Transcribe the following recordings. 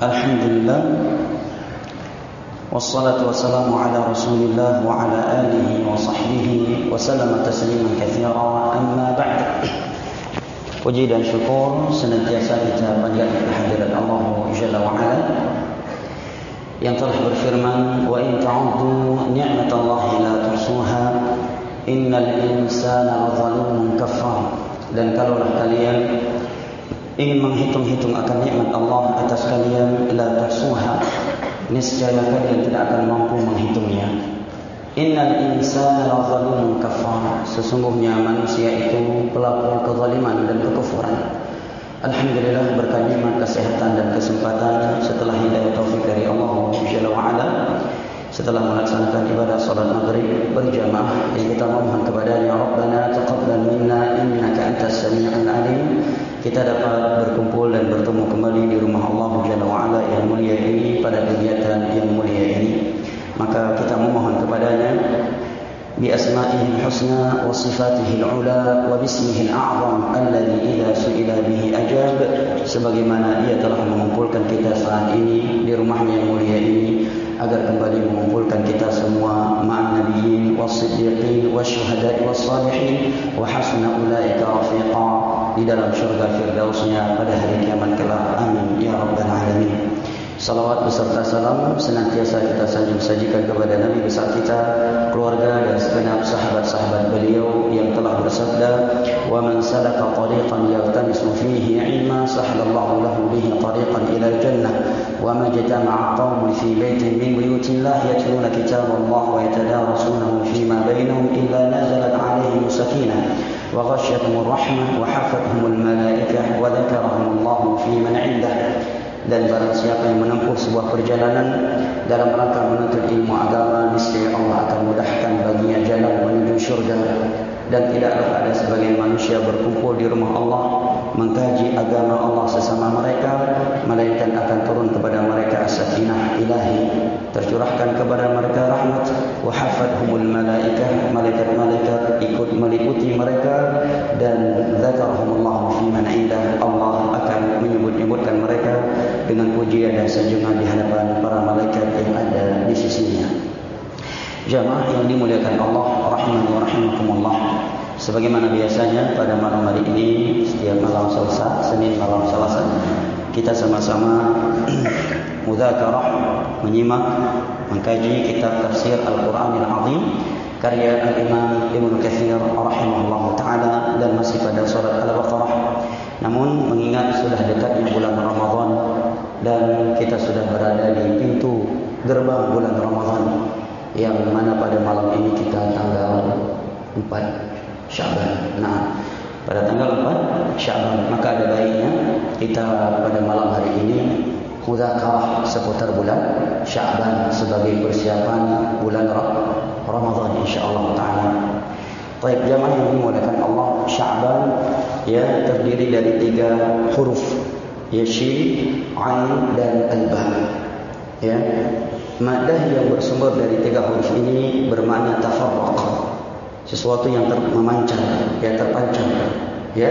Alhamdulillah, wassalatu wassalamu ala rasulillah wa ala alihi wa sahbihi wa sallama tasliman katsira, amma ba'd. Puji dan syukur senantiasa kita panjatkan kehadirat Allah Jalla wa Ala yang telah berfirman, wa in ta'uddu ni'matallahi la tuhsuha innal insana lazalumun kafar. Dan kalaulah kalian ingin menghitung-hitung akan nikmat Allah atas kalian, la tuhsuha, niscaya kalian tidak akan mampu menghitungnya. Innal insana lazalumun kafar, sesungguhnya manusia itu pelaku kezaliman dan kekufuran. Alhamdulillah, berkat nikmat kesehatan dan kesempatan setelah hidayah taufik dari Allah Jalla wa Ala, setelah melaksanakan ibadah salat maghrib berjamaah yang kita mohon kepada-Nya, Rabbana taqabbal minna innaka antas samiul alim, kita dapat berkumpul dan bertemu kembali di rumah Allah Jalla wa Ala yang mulia ini pada kegiatan yang mulia ini. Maka kita memohon kepada-Nya bi asma'ihil husna wa sifatihil ula wa bismihil a'zam alladhi idza su'ila bihi ajab, sebagaimana Ia telah mengumpulkan kita saat ini di rumahnya yang mulia ini, agar kembali mengumpulkan kita semua ma'an nabiyyin was-siddiqin wasyuhada'i was-salihin wa hasuna ulaika rafiqa, di dalam syurga firdausnya pada hari kiamat kelak. Amin ya rabbal alamin. Salawat beserta salam senantiasa kita sanjung-sajikan kepada Nabi besar kita, keluarga dan segenap sahabat-sahabat beliau yang telah bersabda, wa man salaka tariqan yaltamisu fihi ilma sahalallahu lahu bihi tariqan ila jannah wa ma jatama'a qaumun fi baitin min buyutillah yatluna kitaballah wa yatadarasunahu fima bainahum illa nazalat 'alaihim sakinah wa ghasyiyatuhumur rahmah wa hafathumul malaikah wa dzakarahumullahu fi man 'indah. Dan barang siapa yang menempuh sebuah perjalanan dalam rangka menuntut ilmu agama, niscaya Allah akan mudahkan baginya jalan menuju syurga. Dan tidaklah ada sebagian manusia berkumpul di rumah Allah mengkaji agama Allah sesama mereka, melainkan akan turun kepada mereka sakinah ilahi, tercurahkan kepada mereka rahmat, wa hafathumul malaikah, malaikat-malaikat ikut meliputi mereka, dan dzakarahumullahu fi man 'indah, Allah akan menyebut-nyebutkan mereka dengan pujian dan sanjungan di hadapan para malaikat yang ada di sisinya. Jamaah yang dimuliakan Allah rahimani wa rahimakumullah, sebagaimana biasanya pada malam hari ini, setiap malam Selasa, Senin malam Selasa, kita sama-sama mudzakarah, menyimak, mengkaji kitab tafsir Al-Quranil Azim karya Al-Imam Ibnu Katsir rahimahullah ta'ala, dan masih pada surat Al-Baqarah. Namun mengingat sudah dekatnya bulan Ramadan dan kita sudah berada di pintu gerbang bulan Ramadan, yang mana pada malam ini kita tanggal 4 Sya'ban. Nah, pada tanggal 4 Sya'ban, maka ada baiknya kita pada malam hari ini mudzakarah seputar bulan Sya'ban sebagai persiapan bulan Ramadan insyaallah taala. Baik, jamaah yang dimuliakan Allah, Sya'ban ya terdiri dari 3 huruf, ya Shin, Ain dan Al-Ba. Ya, madah yang bersumber dari 3 huruf ini bermakna tafarraq, sesuatu yang memancar, yang terpancar, ya,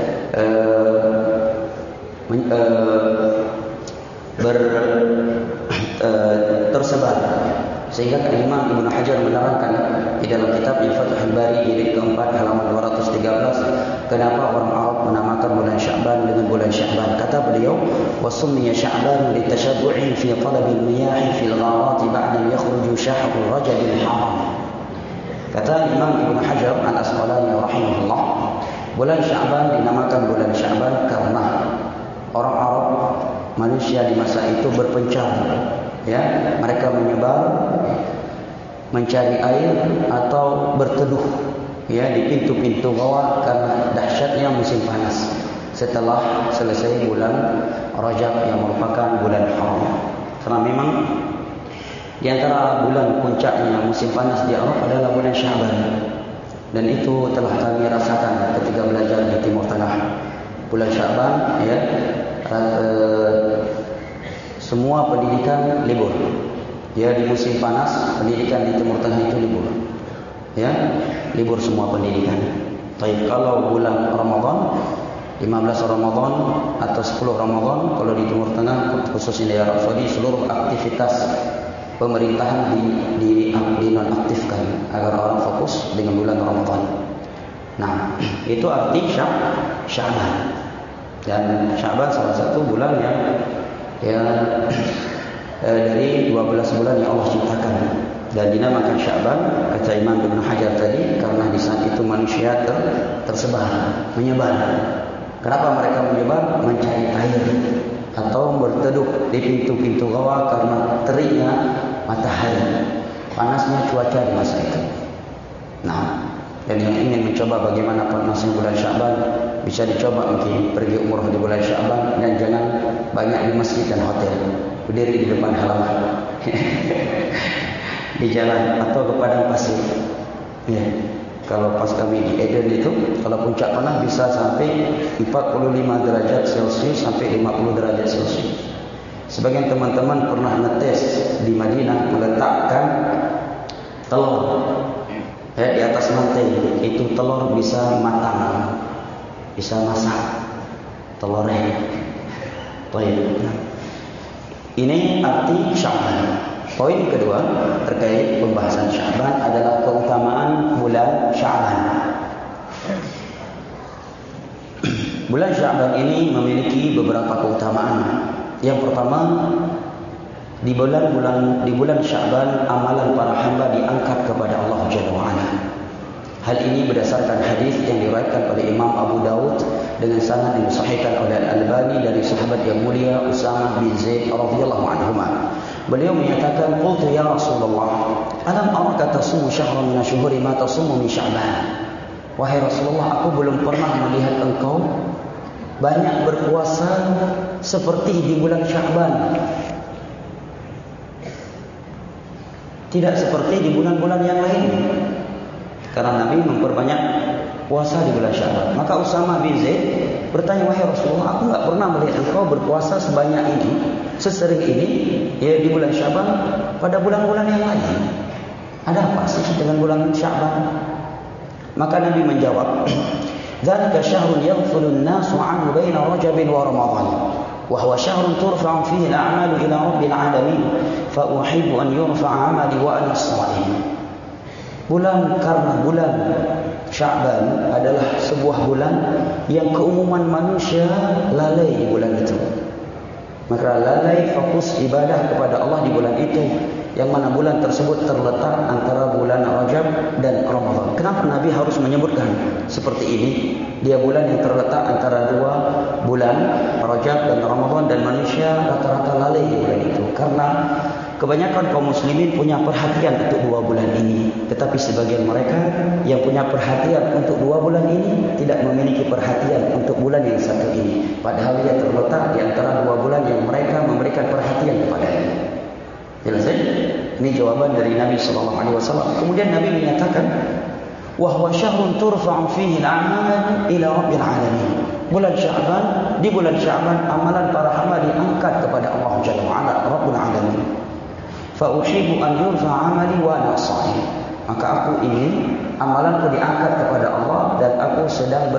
tersebar. Sehingga Imam Ibnu Hajar menerangkan di dalam kitabnya Fathul Bari jilid keempat halaman 213, kenapa orang Arab menamakan bulan Sya'ban dengan bulan Sya'ban. Kata beliau, wa summiya Sya'ban li tashabbu'in fi talabil miyah fil gharat ba'da yakhruju syahrul Rajabul Haram. Kata Imam Ibnu Hajar Al-Asqalani rahimahullah, bulan Sya'ban dinamakan bulan Sya'ban karena orang Arab, manusia di masa itu berpencar, ya, mereka menyebar mencari air atau berteduh, ya, di pintu-pintu bawah karena dahsyatnya musim panas setelah selesai bulan Rajab yang merupakan bulan haram. Karena memang di antara bulan puncaknya musim panas di Arab adalah bulan Sya'ban, dan itu telah kami rasakan ketika belajar di Timur Tengah. Bulan Sya'ban, ya, semua pendidikan libur. Ya, di musim panas pendidikan di Timur Tengah itu libur. Ya, libur semua pendidikan. Baik, kalau bulan Ramadan 15 Ramadan atau 10 Ramadan kalau di Timur Tengah, khususnya di Arab Saudi, seluruh aktivitas pemerintahan dinonaktifkan agar orang fokus dengan bulan Ramadan. Nah, itu arti Sya'ban. Dan Sya'ban salah satu bulan yang dari 12 bulan yang Allah ciptakan, dan dinamakan Sya'ban kata Imam Ibn Hajar tadi karena di saat itu manusia tersebar, menyebar. Kenapa mereka menyebar? Mencari air atau berteduh di pintu-pintu gua karena teriknya matahari, panasnya cuaca di masa itu. Nah, dan yang ingin mencoba bagaimana panasnya bulan Sya'ban, bisa dicoba mungkin pergi umrah di bulan Sya'ban, dan jangan banyak di masjid dan hotel, berdiri di depan halaman di jalan atau ke padang pasir. Ya. Kalau pas kami di Eden itu, kalau puncak panas bisa sampai 45 derajat Celcius sampai 50 derajat Celcius. Sebagian teman-teman pernah ngetes di Madinah meletakkan telur di atas lantai. Itu telur bisa matang, bisa masak telurnya. Baik. Ini arti Sya'ban. Poin kedua terkait pembahasan Sya'ban adalah keutamaan bulan Sya'ban. Bulan Sya'ban ini memiliki beberapa keutamaan. Yang pertama, di bulan Sya'ban amalan para hamba diangkat kepada Allah Jalla wa Ala. Hal ini berdasarkan hadis yang diriwayatkan oleh Imam Abu Dawud dengan sanad yang disahihkan oleh Al-Albani dari sahabat yang mulia Usamah bin Zaid radhiyallahu anhuma. Beliau menyatakan, "Qultu ya Rasulullah, alam araka tasumu syahran min asyhuri ma tasumu min Sya'ban?" Wahai Rasulullah, aku belum pernah melihat engkau banyak berpuasa seperti di bulan Sya'ban. Tidak seperti di bulan-bulan yang lain. Karena Nabi memperbanyak puasa di bulan Sya'ban. Maka Usamah bin Zaid bertanya, "Wahai Rasulullah, aku enggak pernah melihat engkau berpuasa sebanyak ini, sesering ini ya di bulan Sya'ban pada bulan-bulan yang lain. Ada apa sih dengan bulan Sya'ban?" Maka Nabi menjawab, "Dzalika syahrun yaghfulu an-nasu 'anhu baina Rajab wa Ramadan, wa huwa syahrun turfa'u fihi al-a'malu ila Rabbil 'alamin, fa uhibbu an yurfa'a 'amali wa ana sha'im." Karena bulan Sya'ban adalah sebuah bulan yang keumuman manusia lalai di bulan itu. Maka lalai fokus ibadah kepada Allah di bulan itu, yang mana bulan tersebut terletak antara bulan Rajab dan Ramadan. Kenapa Nabi harus menyebutkan seperti ini? Dia bulan yang terletak antara dua bulan Rajab dan Ramadan, dan manusia rata-rata lalai di bulan itu. Karena kebanyakan kaum muslimin punya perhatian untuk dua bulan ini, tetapi sebagian mereka yang punya perhatian untuk dua bulan ini tidak memiliki perhatian untuk bulan yang satu ini. Padahal dia terletak di antara dua bulan yang mereka memberikan perhatian kepadanya. Jelas ya? Ini jawaban dari Nabi SAW. Kemudian Nabi menyatakan, "Wa huwa syahrun turfa'u fihi al-'amal ila Rabbil 'alamin." Bulan Sya'ban, di bulan Sya'ban amalan para hamba diangkat kepada Allah Jalla wa Ala, Rabbul 'alamin. Fa uhibbu an yurfa'a 'amali wa ana sha'im. Maka aku ingin amalanku diangkat kepada Allah dan aku sedang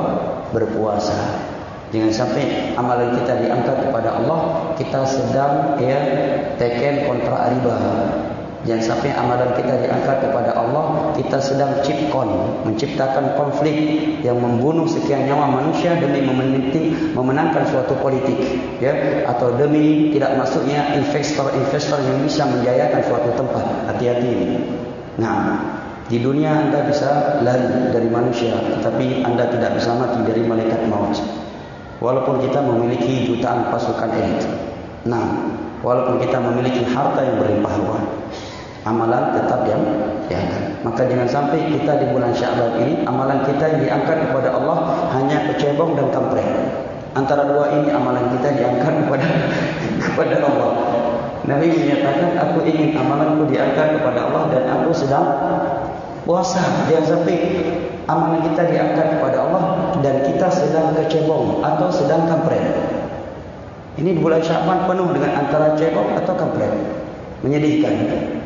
berpuasa. Jangan sampai amalan kita diangkat kepada Allah, kita sedang teken kontrak riba. Jangan sampai amalan kita diangkat kepada Allah, kita sedang menciptakan konflik yang membunuh sekian nyawa manusia demi memenangkan suatu politik, atau demi tidak masuknya investor yang bisa menjayakan suatu tempat. Hati-hati ini. Nah, di dunia Anda bisa lari dari manusia, tetapi Anda tidak bisa mati dari malaikat maut. Walaupun kita memiliki jutaan pasukan elit. Nah, walaupun kita memiliki harta yang berlimpah ruah, amalan tetap yang diangkat. Maka jangan sampai kita di bulan Sya'ban ini amalan kita yang diangkat kepada Allah hanya kecebong dan kampret. Antara dua ini amalan kita diangkat kepada Allah. Nabi menyatakan, "Aku ingin amalanku diangkat kepada Allah dan aku sedang puasa." Jangan sampai amalan kita diangkat kepada Allah dan kita sedang kecebong atau sedang kampret. Ini di bulan Sya'ban penuh dengan antara cebong atau kampret. Menyedihkan.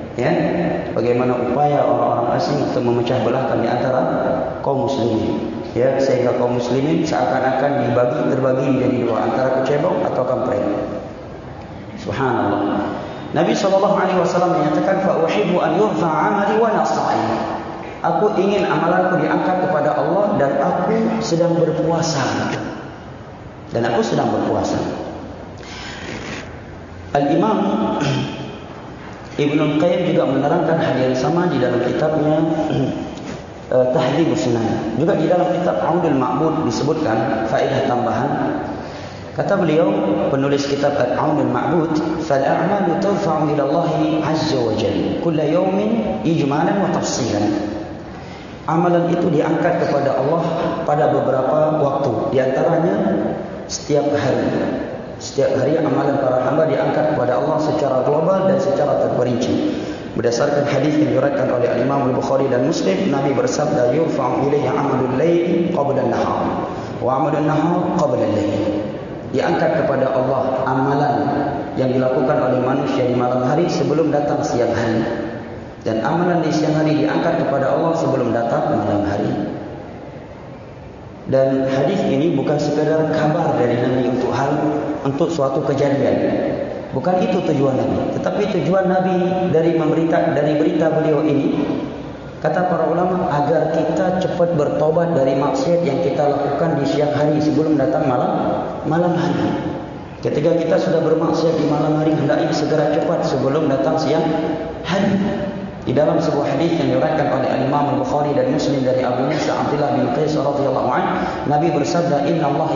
Bagaimana upaya orang-orang asing untuk memecah belahkan di antara kaum muslimin. Ya, sehingga kaum muslimin seakan-akan terbagi menjadi dua, antara kecebong atau kampret. Subhanallah. Nabi SAW menyatakan, fa uhibbu an yurfa 'amali wa nasta'in. Aku ingin amalanku diangkat kepada Allah dan aku sedang berpuasa. Al-Imam Ibnu Qayyim juga menerangkan hal yang sama di dalam kitabnya Tahdhibus Sunan. Juga di dalam kitab Aunul Ma'bud disebutkan faedah tambahan. Kata beliau, penulis kitab Aunul Ma'bud, fal a'malu turfa'u ila Allah 'azza wa jalla kull yawmin ijmalan wa tafsilan. Amalan itu diangkat kepada Allah pada beberapa waktu, di antaranya setiap hari. Setiap hari amalan para hamba diangkat kepada Allah secara global dan secara terperinci. Berdasarkan hadis yang diriwayatkan oleh Imam Al-Bukhari dan Muslim, Nabi bersabda, yurfa'u ilayya 'amalul lail qabla an-nahar wa 'amalun nahar qabla al-lail. Diangkat kepada Allah amalan yang dilakukan oleh manusia di malam hari sebelum datang siang hari, dan amalan di siang hari diangkat kepada Allah sebelum datang malam hari. Dan hadis ini bukan sekadar kabar dari Nabi untuk suatu kejadian. Bukan itu tujuan Nabi, tetapi tujuan Nabi dari berita beliau ini, kata para ulama, agar kita cepat bertobat dari maksiat yang kita lakukan di siang hari sebelum datang malam hari. Ketika kita sudah bermaksiat di malam hari, hendaknya segera cepat sebelum datang siang hari. Di dalam sebuah hadis yang diriwayatkan oleh Imam Al-Bukhari dan Muslim dari Abu Musa Abdullah bin Qais radhiyallahu anhu, Nabi bersabda, Inna Allah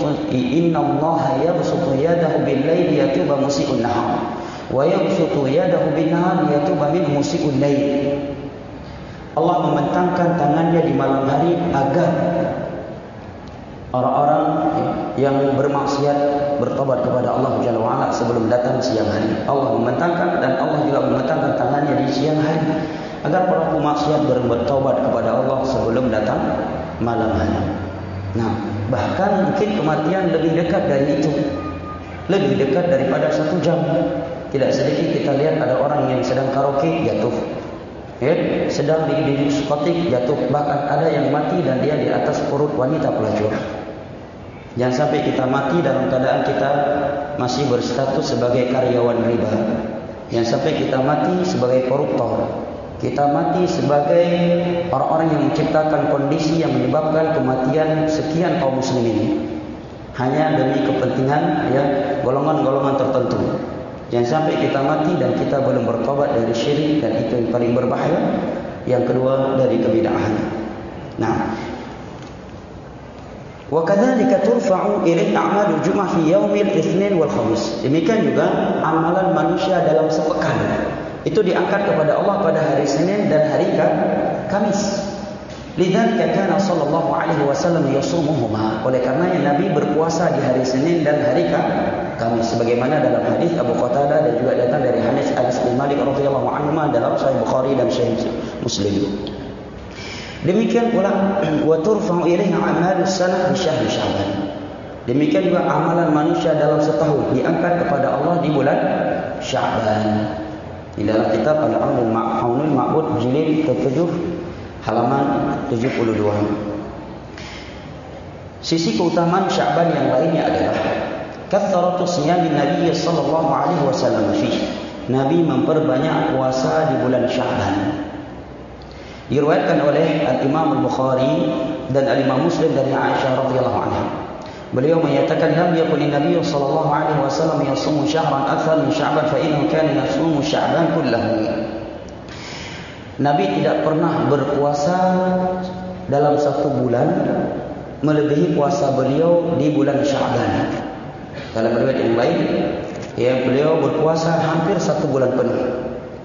yabsutu yadahu bil-laili yatuba musii'un nahar wa yabsutu yadahu bin-nahar yatuba min musii'ul lail. Allah membentangkan tangannya di malam hari agar orang-orang yang bermaksiat bertobat kepada Allah Jalla wa Ala sebelum datang siang hari. Allah membentangkan, dan Allah juga membentangkan tangannya di siang hari agar para pemaksiat bertobat kepada Allah sebelum datang malam hari. Nah, bahkan mungkin kematian lebih dekat dari itu, lebih dekat daripada 1 jam. Tidak sedikit kita lihat ada orang yang sedang karaoke jatuh, sedang di diskotik jatuh, bahkan ada yang mati dan dia di atas perut wanita pelacur. Jangan sampai kita mati dalam keadaan kita masih berstatus sebagai karyawan riba. Jangan sampai kita mati sebagai koruptor. Kita mati sebagai orang-orang yang menciptakan kondisi yang menyebabkan kematian sekian kaum muslimin hanya demi kepentingan golongan-golongan tertentu. Jangan sampai kita mati dan kita belum bertobat dari syirik, dan itu yang paling berbahaya. Yang kedua, dari kebid'ahan. Nah, wa kadzalika turfa'u ilayhi a'malul jum'ah fi yaumil itsnin wal khamis. Demikian juga amalan manusia dalam sepekan itu diangkat kepada Allah pada hari Senin dan hari Kamis. Lidzalika kana sallallahu alaihi wasallam yasumuhuma. Oleh karenanya Nabi berpuasa di hari Senin dan hari Kamis, sebagaimana dalam hadis Abu Qatadah dan juga datang dari hadis Anas bin Malik radhiyallahu anhu dalam Sahih Bukhari dan Sahih Muslim. Demikian pula wa turfa'u ilaihi a'malus sanah fi syahr Sya'ban. Demikian juga amalan manusia dalam setahun diangkat kepada Allah di bulan Sya'ban. Di dalam kitab Al-Aunul Ma'bud jilid ke-7 halaman 72. Sisi keutamaan Sya'ban yang lainnya adalah kathratu siyamin Nabi sallallahu alaihi wasallam fi. Nabi memperbanyak puasa di bulan Sya'ban. Diriwayatkan oleh Al-Imam Al-Bukhari dan Al-Imam Muslim dari Aisyah radhiyallahu anha. Beliau menyatakan, lam yakun Nabi sallallahu alaihi wasallam yasumu syahran akthar min Sya'ban fa innahu kana yasumu Sya'ban kullahu. Nabi tidak pernah berpuasa dalam 1 bulan melebihi puasa beliau di bulan Sya'ban. Dalam riwayat yang lain, beliau berpuasa hampir 1 bulan penuh.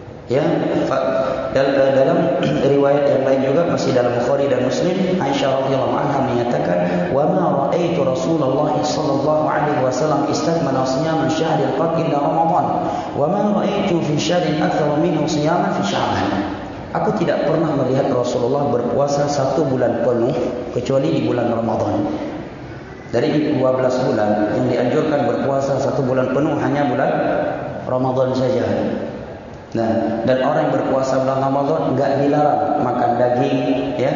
Dalam riwayat yang lain juga masih dalam Bukhari dan Muslim, Aisyah radhiyallahu anha menyatakan, "Wa ma ra'aitu Rasulullah sallallahu alaihi wasallam istakmala siyaman syahril qad illa Ramadan, wa ma ra'aitu fi syahrin akthar minhu siyaman fi Sya'ban." Aku tidak pernah melihat Rasulullah berpuasa 1 bulan penuh kecuali di bulan Ramadan. Dari 12 bulan yang dianjurkan berpuasa 1 bulan penuh hanya bulan Ramadan saja. Nah, dan orang yang berpuasa bulan Ramadan enggak dilarang makan daging,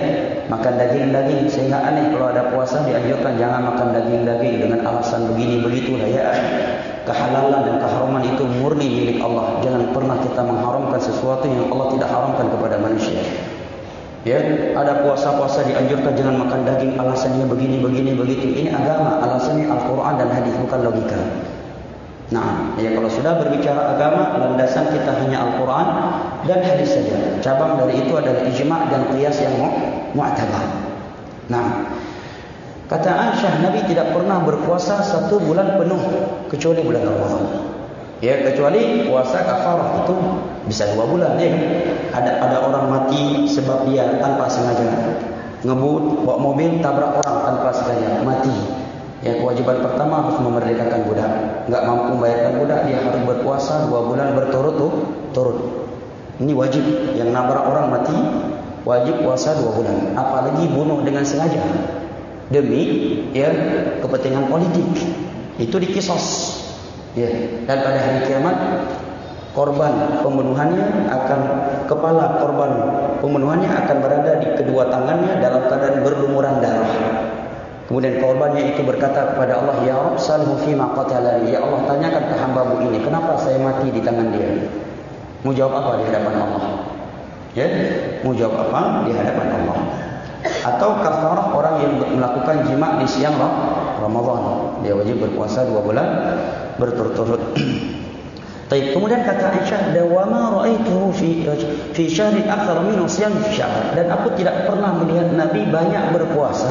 makan daging-daging, sehingga aneh kalau ada puasa dianjurkan jangan makan daging-daging dengan alasan begini begitulah ya. Kehalalan dan keharaman itu murni milik Allah. Jangan pernah kita mengharamkan sesuatu yang Allah tidak haramkan kepada manusia. Ya, ada puasa-puasa dianjurkan jangan makan daging, alasannya begini begitu. Ini agama, alasannya Al-Quran dan hadis, bukan logika. Nah, ya kalau sudah berbicara agama, landasan kita hanya Al-Quran dan hadis saja. Cabang dari itu adalah ijma' dan qiyas yang mu'tabar. Nah, kata Aisyah, Nabi tidak pernah berpuasa 1 bulan penuh kecuali bulan Ramadan. Ya, kecuali puasa kafarah itu bisa 2 bulan ya. Ada orang mati sebab dia tanpa sengaja ngebut, bawa mobil tabrak orang tanpa sengaja, mati. Ya, kewajiban pertama harus memerdekakan budak. Enggak mampu membayarkan budak, dia harus berpuasa 2 bulan berturut-turut. Ini wajib. Yang nabrak orang mati wajib puasa 2 bulan. Apalagi bunuh dengan sengaja demi ya kepentingan politik, itu dikisos. Ya, dan pada hari kiamat korban pembunuhannya akan, kepala korban pembunuhannya akan berada di kedua tangannya dalam keadaan berlumuran darah. Kemudian korbannya itu berkata kepada Allah, ya Rabb, salhu fima qatalani. Ya Allah, tanyakan ke hamba-Mu ini, kenapa saya mati di tangan dia? Mau jawab apa di hadapan Allah? Ya, mau jawab apa di hadapan Allah? Atau kafarah orang yang melakukan jima' di siang Ramadan, dia wajib berpuasa 2 bulan berturut-turut. Kemudian kata Aisyah, dawama ra'aituhu fi syahrin akthar min siyam fi Sya'ban. Dan aku tidak pernah melihat Nabi banyak berpuasa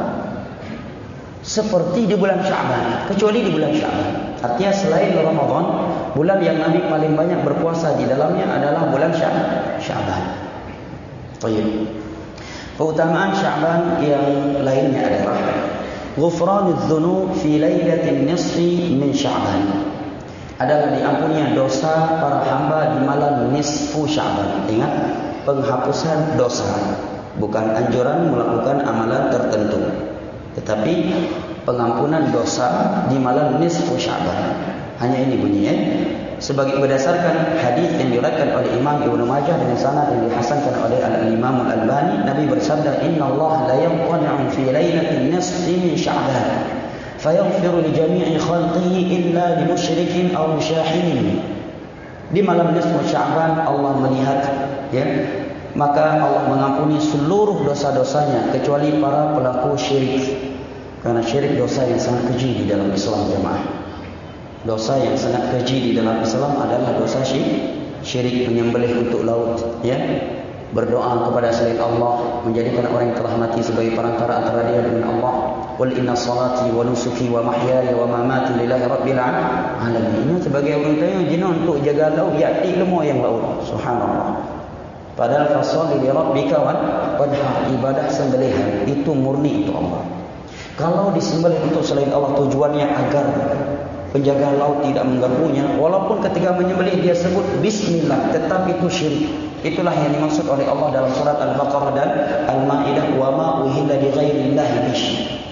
seperti di bulan Sya'ban, kecuali di bulan Sya'ban. Artinya selain Ramadan, bulan yang Nabi paling banyak berpuasa di dalamnya adalah bulan Sya'ban. Baik. Keutamaan Sya'ban yang lainnya adalah ghufranudz dzunub fi lailatin nisfi min Sya'ban. Adalah diampuninya dosa para hamba di malam nisfu Sya'ban. Ingat, penghapusan dosa, bukan anjuran melakukan amalan tertentu, tetapi pengampunan dosa di malam nisfu Sya'ban. Hanya ini bunyinya. Sebagai berdasarkan hadis yang diriwayatkan oleh Imam Ibnu Majah dengan sanad yang dihasankan oleh Al-Imam Al-Albani, Nabi bersabda, "Inna Allah la yanqana'u fi lailatin nisfi min Sya'ban, fayaghfiru li jami'i khalqihi illa li musyrikin aw musyahinin." Di malam nisfu Sya'ban Allah melihat, ya, maka Allah mengampuni seluruh dosa-dosanya kecuali para pelaku syirik. Karena syirik dosa yang sangat keji di dalam Islam, jemaah. Dosa yang sangat keji di dalam Islam adalah dosa syirik, menyembelih untuk laut, ya, berdoa kepada selain Allah, menjadikan orang yang telah mati sebagai perantara antara dia dengan Allah. Qul inna salati wa nusuki wa mahyaya wa mamati lillahi rabbil alamin. Ini sebagai orang tanya jina untuk jaga laut, ya ilmu yang laut. Subhanallah. Padahal fasalli li rabbika wanhar, ibadah sembelihan itu murni untuk Allah. Kalau disembelih untuk selain Allah, tujuannya agar penjaga laut tidak mengganggunya, walaupun ketika menyembelih dia sebut bismillah, tetap itu syirik. Itulah yang dimaksud oleh Allah dalam surat Al-Baqarah dan Al-Maidah, wa ma uhilla li ghairillahi bihi.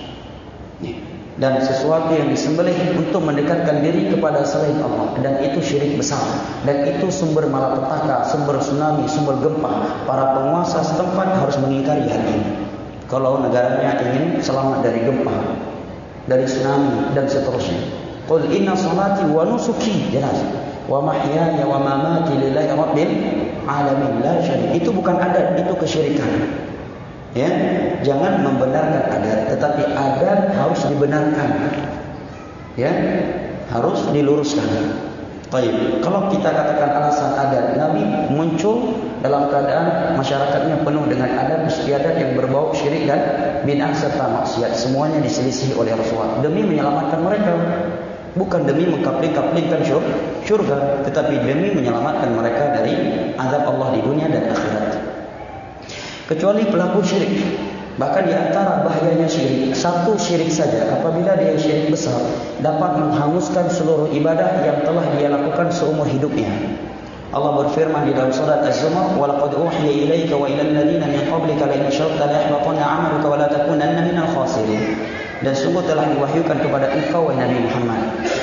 Dan sesuatu yang disembelih untuk mendekatkan diri kepada selain Allah, dan itu syirik besar, dan itu sumber malapetaka, sumber tsunami, sumber gempa. Para penguasa setempat harus mengingkari hal ini kalau negaranya ingin selamat dari gempa, dari tsunami dan seterusnya. Qul inna salati wa nusuki, jelas, wa mahyaya wa mamati lillahi rabbil alamin la syarika. Itu bukan adat, itu kesyirikan. Ya, jangan membenarkan adat, tetapi adat harus dibenarkan. Ya, harus diluruskan. Baik, kalau kita katakan alasan adat, Nabi muncul dalam keadaan masyarakatnya penuh dengan adat istiadat yang berbau syirik dan bid'ah serta maksiat. Semuanya diselisih oleh Rasulullah demi menyelamatkan mereka. Bukan demi mengkapling-kaplingkan syurga, tetapi demi menyelamatkan mereka dari azab Allah di dunia dan akhirat. Kecuali pelaku syirik. Bahkan di antara bahayanya syirik, satu syirik saja apabila dia syirik besar dapat menghanguskan seluruh ibadah yang telah dia lakukan seumur hidupnya. Allah berfirman di dalam surat Az-Zumar, "Wa laqad uhiya ilaika wa ilal ladzina min qablika la in asyrakta la yahbatanna 'amaluka wa la takunanna minal khasirin." Dan sungguh telah diwahyukan kepada engkau wahai Nabi Muhammad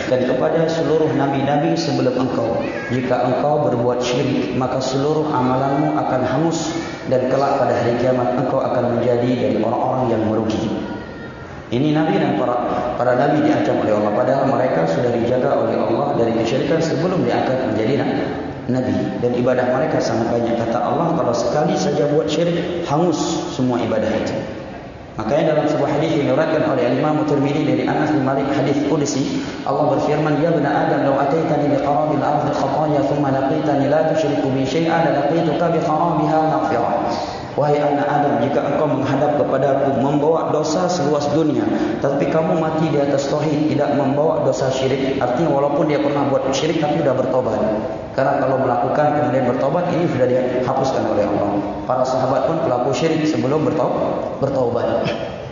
dan kepada seluruh nabi-nabi sebelum engkau. Jika engkau berbuat syirik, maka seluruh amalanmu akan hangus dan kelak pada hari kiamat engkau akan menjadi dari orang-orang yang merugi. Ini nabi dan para nabi diancam oleh Allah, padahal mereka sudah dijaga oleh Allah dari kesyirikan sebelum diangkat menjadi nabi, dan ibadah mereka sangat banyak. Kata Allah, kalau sekali saja buat syirik, hangus semua ibadah itu. Makanya dalam sebuah hadis yang diriwayatkan oleh Imam Tirmizi dari Anas bin Malik, hadis qudsi, Allah berfirman, "Ya bani Adam, law ataitani bi qarabil ardi khataaya thumma laqitani la tusyriku bi syai'an la laqituka bi qarabiha maghfirah." Wahai anak Adam, jika engkau menghadap kepadaku membawa dosa seluas dunia, tapi kamu mati di atas tauhid, tidak membawa dosa syirik, artinya walaupun dia pernah buat syirik tapi sudah bertobat. Karena kalau melakukan kemudian bertobat, ini sudah dihapuskan oleh Allah. Para sahabat pun pelaku syirik sebelum bertobat.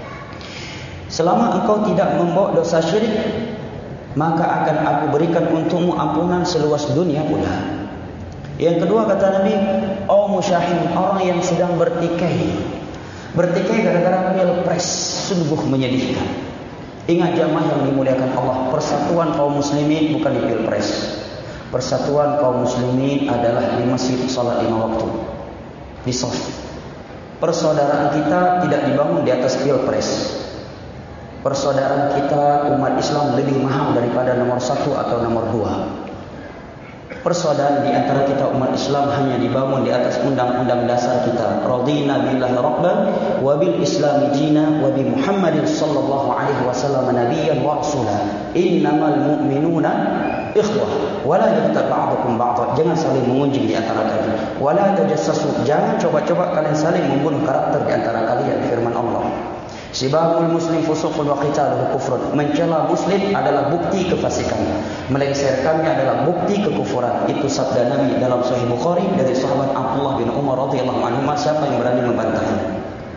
Selama engkau tidak membawa dosa syirik, maka akan aku berikan untukmu ampunan seluas dunia pula. Yang kedua kata Nabi, musyahin, orang yang sedang bertikai. Bertikai gara-gara pilpres, sungguh menyedihkan. Ingat jamaah yang dimuliakan Allah, persatuan kaum muslimin bukan di pilpres. Persatuan kaum muslimin adalah di masjid, salat 5 waktu, di shaf. Persaudaraan kita tidak dibangun di atas pilpres. Persaudaraan kita umat Islam lebih mahal daripada nomor 1 atau nomor 2. Persaudaraan di antara kita umat Islam hanya dibangun di atas undang-undang dasar kita. Radina billahi rabban wa bil islami dina wa bi Muhammadin sallallahu alaihi wasallam nabiyyan wa rasula. Innamal mu'minuna ikhwah wa la yaghtab ba'dukum ba'dha. Jangan saling mengunjing di antara kalian. Wa la tajassasu. Jangan coba-coba kalian saling membunuh karakter di antara kalian, firman Allah. Sibabul muslim fusuqun wa qitaluhu kufrun. Mencela muslim adalah bukti kefasikan, melengsarkannya adalah bukti kekufuran. Itu sabda Nabi dalam Sahih Bukhari dari sahabat Abdullah bin Umar radhiyallahu anhu. Siapa yang berani membantahnya?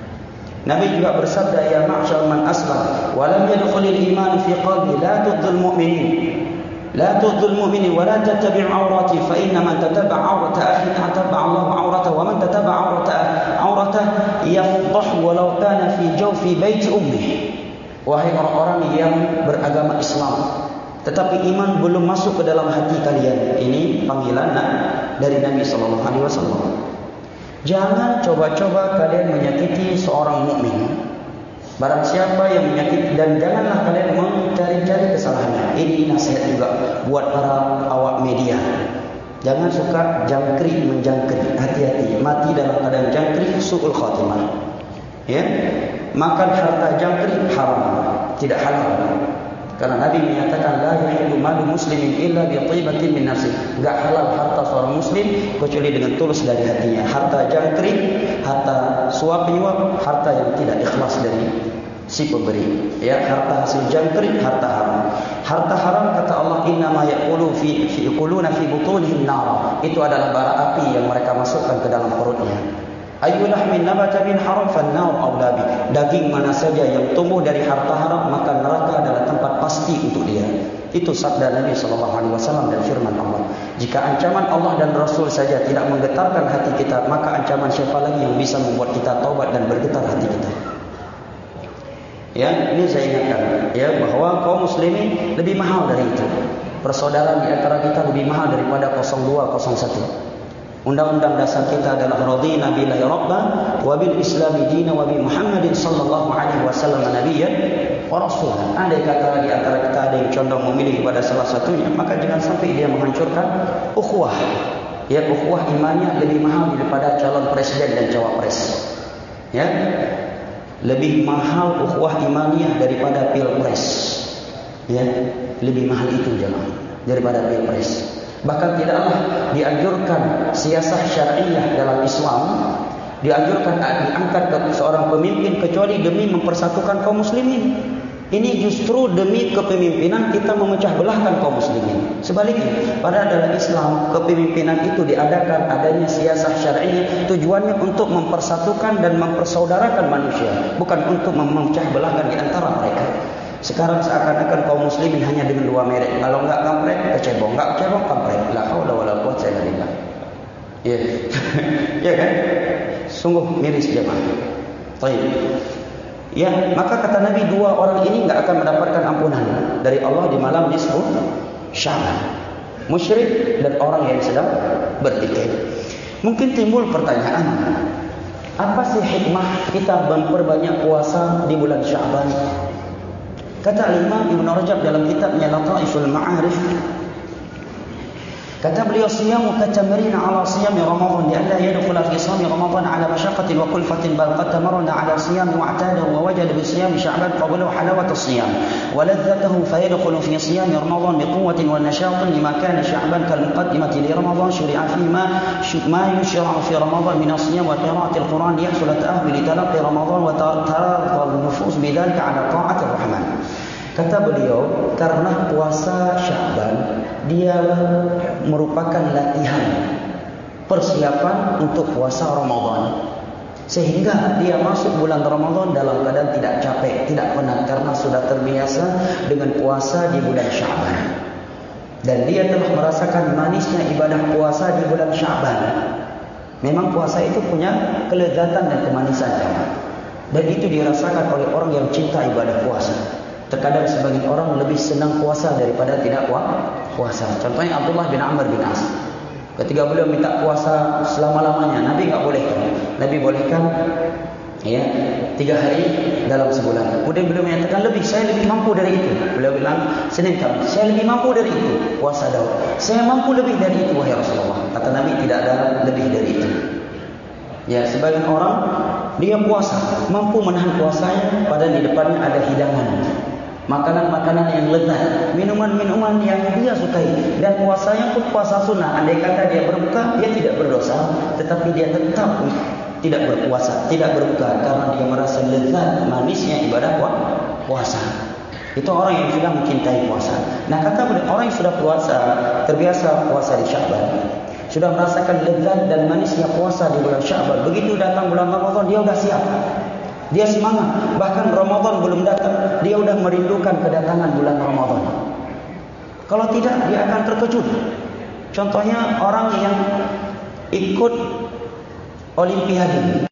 Nabi juga bersabda, ya ma'syar man aslam wa lam yadkhulil iman fi qalbi, la tudhil mu'minin, la tudhil mu'minin wa la tattabi' awrati, fa inna man tatabba' awrata akhi tatabba' Allah awrata, wa man tatabba' awrata yafdah walau kana fi jawfi baiti ummih. Wahai orang-orang yang beragama Islam tetapi iman belum masuk ke dalam hati kalian. Ini panggilan dari Nabi sallallahu alaihi wasallam. Jangan coba-coba kalian menyakiti seorang mukmin. Barang siapa yang menyakiti, dan janganlah kalian mencari-cari kesalahannya. Ini nasihat juga buat para awak media. Jangan suka jangkrik menjangkrik. Hati-hati, mati dalam keadaan jangkrik, su'ul khatimah. Ya, makan harta jangkrik haram, tidak halal. Karena Nabi menyatakan la yahillu malu muslimin illa bi thayyibatin min nafsi. Enggak halal harta seorang muslim kecuali dengan tulus dari hatinya. Harta jangkrik, harta suap menyuap, harta yang tidak ikhlas dari si pemberi. Ya, harta hasil jangkrik, harta haram. Harta haram kata Allah, inna ma yaquluna fi butunihim nar. Itu adalah bara api yang mereka masukkan ke dalam perutnya. Ayyulah min nabata min haram fan-nar awla bi. Daging mana saja yang tumbuh dari harta haram, maka neraka adalah tempat pasti untuk dia. Itu sabda Nabi sallallahu alaihi wasallam dan firman Allah. Jika ancaman Allah dan Rasul saja tidak menggetarkan hati kita, maka ancaman siapa lagi yang bisa membuat kita taubat dan bergetar hati kita? Ya, ini saya ingatkan ya, bahwa kaum muslimin lebih mahal dari itu. Persaudaraan di antara kita lebih mahal daripada 02, 01. Undang-undang dasar kita adalah radina billahi rabban wa bil islami dina wa bi Muhammadin sallallahu alaihi wasallam nabiyyan wa rasulan. Andai kata di antara kita ada yang condong memilih kepada salah satunya, maka jangan sampai dia menghancurkan ukhuwah. Ya, ukhuwah imannya lebih mahal daripada calon presiden dan cawapres. Ya. Lebih mahal ukhuwah imaniyah daripada pilpres. Ya, lebih mahal itu jemaah daripada pilpres. Bahkan tidaklah dianjurkan siasah syariah dalam Islam, dianjurkan diangkat ke seorang pemimpin kecuali demi mempersatukan kaum muslimin. Ini justru demi kepemimpinan kita memecah belahkan kaum muslimin. Sebaliknya, pada dalam Islam kepemimpinan itu diadakan adanya siasah syariah tujuannya untuk mempersatukan dan mempersaudarakan manusia, bukan untuk memecah belahkan di antara mereka. Sekarang seakan-akan kaum muslimin hanya dengan 2 merek. Kalau enggak kampret, kecebong. Enggak kecebong, kampret. La haula wala quwwata illa billah. Ya. Ya kan? Sungguh miris jemaah. Baik. Ya, maka kata Nabi, dua orang ini enggak akan mendapatkan ampunan dari Allah di malam nisfu Sya'ban. Musyrik dan orang yang sedang berzikir. Mungkin timbul pertanyaan, apa sih hikmah kita memperbanyak puasa di bulan Sya'ban? Kata Imam Ibn Rajab dalam kitabnya Lataiful Ma'arif, kata beliau, siyamu katamrin ala siyami Ramadan li'alla yadkhula fi siyami Ramadan ala masyaqqatin wa kulfatin bal qad tamarrana ala siyami wa'tada wa wajada bi siyami Sya'ban qablahu halawat as-siyam wa ladzatahu fayadkhulu fi siyami Ramadan biquwwatin wa nashatin lima kana Sya'ban kal muqaddimati li Ramadan syuri'a fihi ma yushra'u fi Ramadan min as-siyam wa qira'ati al-Quran liyahsul ta'ahul li talaqqi Ramadan wa tarqal an-nufus bidzalika ala ta'ati ar-Rahman. Kata beliau, karena puasa Sya'ban dia merupakan latihan persiapan untuk puasa Ramadan, sehingga dia masuk bulan Ramadan dalam keadaan tidak capek, tidak penat, karena sudah terbiasa dengan puasa di bulan Sya'ban, dan dia telah merasakan manisnya ibadah puasa di bulan Sya'ban. Memang puasa itu punya kelezatan dan kemanisan, dan itu dirasakan oleh orang yang cinta ibadah puasa. Terkadang sebagian orang lebih senang puasa daripada tidak puasa. Contohnya Abdullah bin Amr bin As. Ketika beliau minta puasa selama-lamanya, Nabi enggak bolehkan. Nabi bolehkan 3 hari dalam sebulan. Kemudian beliau menyatakan, saya lebih mampu dari itu. Beliau bilang, Senin Kamis, saya lebih mampu dari itu. Puasa Daud, saya mampu lebih dari itu wahai Rasulullah. Kata Nabi, tidak ada lebih dari itu. Ya, sebagian orang dia puasa, mampu menahan puasanya, padahal di depannya ada hidangan, makanan-makanan yang lezat, minuman-minuman yang dia sukai, dan puasanya pun puasa sunnah. Andai kata dia berbuka, dia tidak berdosa, tetapi dia tetap tidak berpuasa, tidak berbuka, karena dia merasa lezat manisnya ibadah puasa. Itu orang yang sudah mencintai puasa. Nah, kata orang yang sudah puasa, terbiasa puasa di Sya'ban, sudah merasakan lezat dan manisnya puasa di bulan Sya'ban, begitu datang bulan Ramadan dia sudah siap. Dia semangat, bahkan Ramadan belum datang, dia sudah merindukan kedatangan bulan Ramadan. Kalau tidak, dia akan terkejut. Contohnya orang yang ikut Olimpiade.